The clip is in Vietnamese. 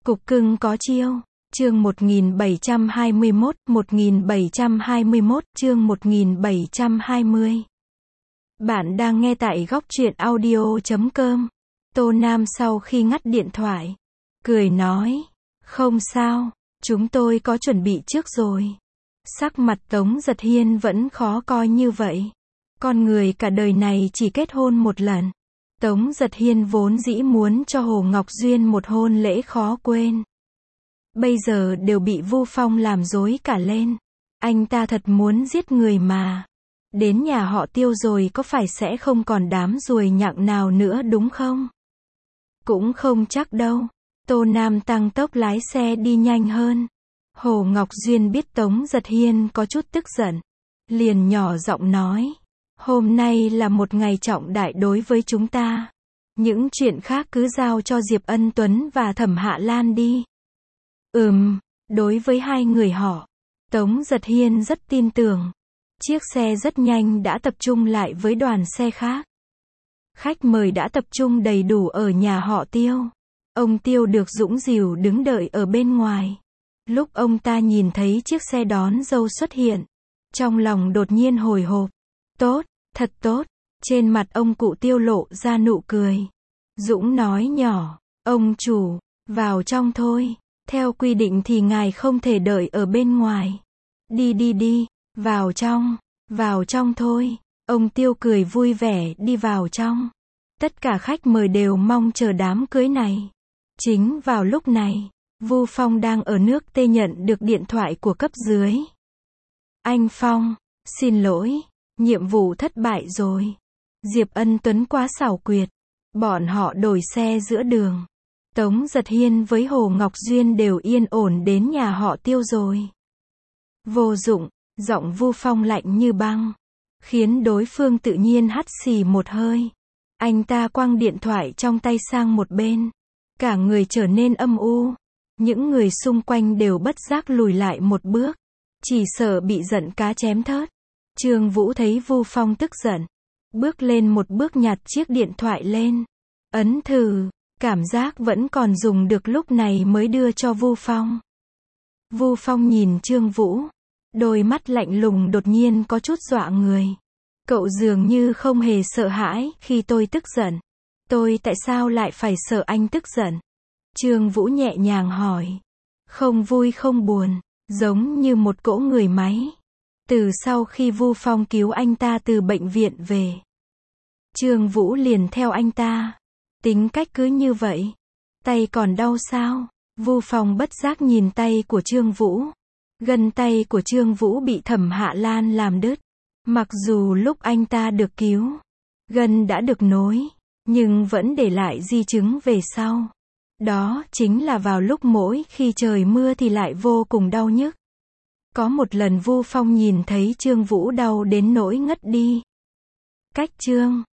Cục cưng có chiêu. Chương 1721, chương 1720. Bạn đang nghe tại góc truyện audio.com. Tô Nam sau khi ngắt điện thoại, cười nói, không sao, chúng tôi có chuẩn bị trước rồi. Sắc mặt Tống Giật Hiên vẫn khó coi như vậy. Con người cả đời này chỉ kết hôn một lần. Tống Giật Hiên vốn dĩ muốn cho Hồ Ngọc Duyên một hôn lễ khó quên. Bây giờ đều bị Vu Phong làm rối cả lên. Anh ta thật muốn giết người mà. Đến nhà họ Tiêu rồi có phải sẽ không còn đám ruồi nhặng nào nữa đúng không? Cũng không chắc đâu. Tô Nam tăng tốc lái xe đi nhanh hơn. Hồ Ngọc Duyên biết Tống Giật Hiên có chút tức giận, liền nhỏ giọng nói, hôm nay là một ngày trọng đại đối với chúng ta. Những chuyện khác cứ giao cho Diệp Ân Tuấn và Thẩm Hạ Lan đi. Đối với hai người họ, Tống Giật Hiên rất tin tưởng. Chiếc xe rất nhanh đã tập trung lại với đoàn xe khác. Khách mời đã tập trung đầy đủ ở nhà họ Tiêu. Ông Tiêu được Dũng dìu đứng đợi ở bên ngoài. Lúc ông ta nhìn thấy chiếc xe đón dâu xuất hiện, trong lòng đột nhiên hồi hộp. Tốt, thật tốt. Trên mặt ông cụ Tiêu lộ ra nụ cười. Dũng nói nhỏ, ông chủ, vào trong thôi. Theo quy định thì ngài không thể đợi ở bên ngoài. Đi, vào trong thôi. Ông Tiêu cười vui vẻ đi vào trong. Tất cả khách mời đều mong chờ đám cưới này. Chính vào lúc này, Vu Phong đang ở nước Tê nhận được điện thoại của cấp dưới. Anh Phong, xin lỗi, nhiệm vụ thất bại rồi. Diệp Ân Tuấn quá xảo quyệt. Bọn họ đổi xe giữa đường. Tống Giật Hiên với Hồ Ngọc Duyên đều yên ổn đến nhà họ Tiêu rồi. Vô dụng, giọng Vu Phong lạnh như băng, khiến đối phương tự nhiên hắt xì một hơi. Anh ta quăng điện thoại trong tay sang một bên. Cả người trở nên âm u. Những người xung quanh đều bất giác lùi lại một bước. Chỉ sợ bị giận cá chém thớt. Trương Vũ thấy Vu Phong tức giận, bước lên một bước nhặt chiếc điện thoại lên. Ấn thử, cảm giác vẫn còn dùng được lúc này mới đưa cho Vu Phong. Vu Phong nhìn Trương Vũ. Đôi mắt lạnh lùng đột nhiên có chút dọa người. Cậu dường như không hề sợ hãi khi tôi tức giận. Tôi tại sao lại phải sợ anh tức giận? Trương Vũ nhẹ nhàng hỏi. Không vui không buồn, giống như một cỗ người máy. Từ sau khi Vu Phong cứu anh ta từ bệnh viện về, Trương Vũ liền theo anh ta. Tính cách cứ như vậy. Tay còn đau sao? Vu Phong bất giác nhìn tay của Trương Vũ. Gân tay của Trương Vũ bị Thẩm Hạ Lan làm đứt. Mặc dù lúc anh ta được cứu, gân đã được nối, nhưng vẫn để lại di chứng về sau. Đó chính là vào lúc mỗi khi trời mưa thì lại vô cùng đau nhức. Có một lần Vu Phong nhìn thấy Trương Vũ đau đến nỗi ngất đi. Cách chương